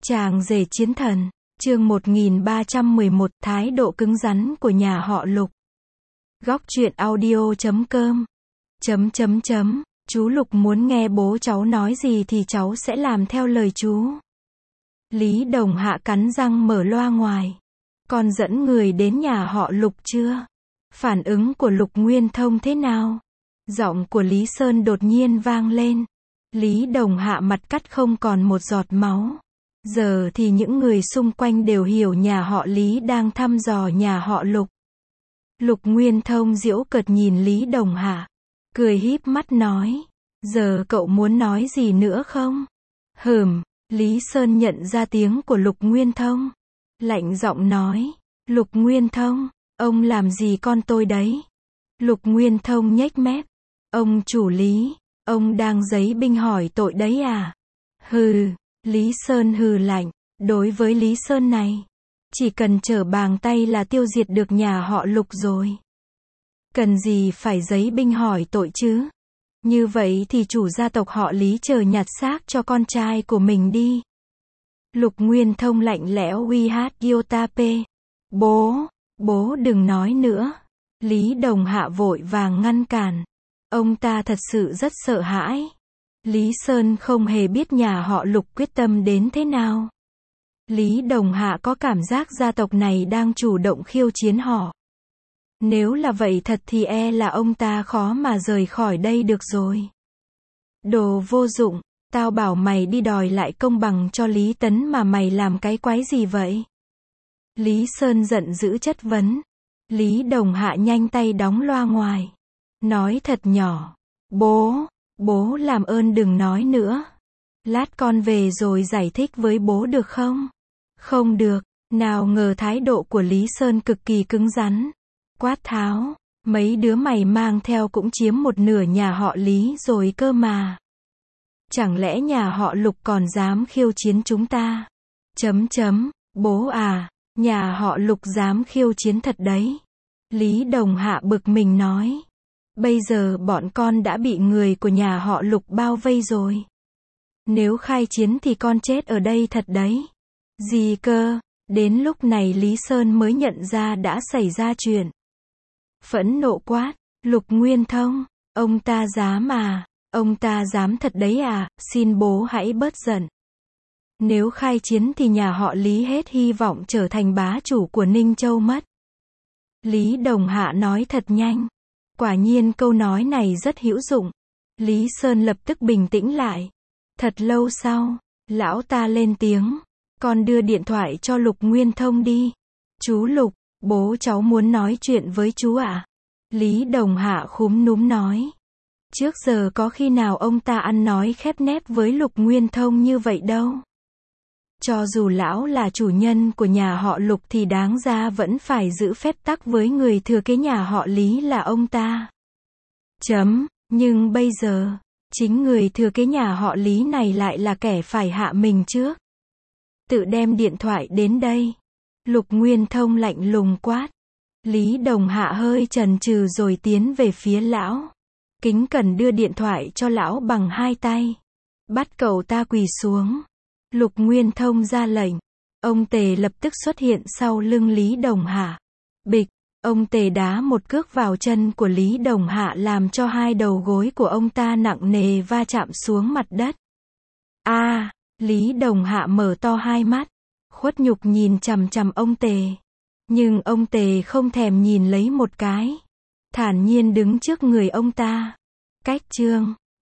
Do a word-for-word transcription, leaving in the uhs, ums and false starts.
Chàng rể chiến thần, chương một nghìn ba trăm mười một, thái độ cứng rắn của nhà họ Lục. Góc truyện audio chấm com. Chấm chấm chấm, chú Lục muốn nghe bố cháu nói gì thì cháu sẽ làm theo lời chú. Lý Đồng Hạ cắn răng mở loa ngoài. Con dẫn người đến nhà họ Lục chưa? Phản ứng của Lục Nguyên Thông thế nào? Giọng của Lý Sơn đột nhiên vang lên. Lý Đồng Hạ mặt cắt không còn một giọt máu. Giờ thì những người xung quanh đều hiểu nhà họ Lý đang thăm dò nhà họ Lục. Lục Nguyên Thông giễu cợt nhìn Lý Đồng Hạ, cười híp mắt nói, giờ cậu muốn nói gì nữa không? Hừm, Lý Sơn nhận ra tiếng của Lục Nguyên Thông. Lạnh giọng nói, Lục Nguyên Thông, ông làm gì con tôi đấy? Lục Nguyên Thông nhếch mép, ông chủ Lý, ông đang giấy binh hỏi tội đấy à? Hừ. Lý Sơn hừ lạnh, đối với Lý Sơn này, chỉ cần trở bàn tay là tiêu diệt được nhà họ Lục rồi. Cần gì phải giấy binh hỏi tội chứ? Như vậy thì chủ gia tộc họ Lý chờ nhặt xác cho con trai của mình đi. Lục Nguyên Thông lạnh lẽo uy hát Yotape. Bố, bố đừng nói nữa. Lý Đồng Hạ vội vàng ngăn cản. Ông ta thật sự rất sợ hãi. Lý Sơn không hề biết nhà họ Lục quyết tâm đến thế nào. Lý Đồng Hạ có cảm giác gia tộc này đang chủ động khiêu chiến họ. Nếu là vậy thật thì e là ông ta khó mà rời khỏi đây được rồi. Đồ vô dụng, tao bảo mày đi đòi lại công bằng cho Lý Tấn mà mày làm cái quái gì vậy? Lý Sơn giận dữ chất vấn. Lý Đồng Hạ nhanh tay đóng loa ngoài. Nói thật nhỏ. Bố, bố làm ơn đừng nói nữa. Lát con về rồi giải thích với bố được không? Không được. Nào ngờ thái độ của Lý Sơn cực kỳ cứng rắn. Quát tháo, mấy đứa mày mang theo cũng chiếm một nửa nhà họ Lý rồi cơ mà. Chẳng lẽ nhà họ Lục còn dám khiêu chiến chúng ta? Chấm chấm, bố à, nhà họ Lục dám khiêu chiến thật đấy. Lý Đồng Hạ bực mình nói. Bây giờ bọn con đã bị người của nhà họ Lục bao vây rồi. Nếu khai chiến thì con chết ở đây thật đấy. Gì cơ? Đến lúc này Lý Sơn mới nhận ra đã xảy ra chuyện. Phẫn nộ quát, Lục Nguyên Thông, ông ta dám à? Ông ta dám thật đấy à? Xin bố hãy bớt giận. Nếu khai chiến thì nhà họ Lý hết hy vọng trở thành bá chủ của Ninh Châu mất. Lý Đồng Hạ nói thật nhanh. Quả nhiên câu nói này rất hữu dụng. Lý Sơn lập tức bình tĩnh lại. Thật lâu sau, lão ta lên tiếng. Con đưa điện thoại cho Lục Nguyên Thông đi. Chú Lục, bố cháu muốn nói chuyện với chú ạ. À? Lý Đồng Hạ khúm núm nói. Trước giờ có khi nào ông ta ăn nói khép nép với Lục Nguyên Thông như vậy đâu. Cho dù lão là chủ nhân của nhà họ Lục thì đáng ra vẫn phải giữ phép tắc với người thừa kế nhà họ Lý là ông ta. Chấm, nhưng bây giờ, chính người thừa kế nhà họ Lý này lại là kẻ phải hạ mình trước. Tự đem điện thoại đến đây. Lục Nguyên Thông lạnh lùng quát. Lý Đồng Hạ hơi chần chừ rồi tiến về phía lão. Kính cẩn đưa điện thoại cho lão bằng hai tay. Bắt cậu ta quỳ xuống. Lục Nguyên Thông ra lệnh. Ông Tề lập tức xuất hiện sau lưng Lý Đồng Hạ. Bịch, ông Tề đá một cước vào chân của Lý Đồng Hạ làm cho hai đầu gối của ông ta nặng nề va chạm xuống mặt đất. A, à, Lý Đồng Hạ mở to hai mắt, khuất nhục nhìn chằm chằm ông Tề. Nhưng ông Tề không thèm nhìn lấy một cái. Thản nhiên đứng trước người ông ta. Cách chương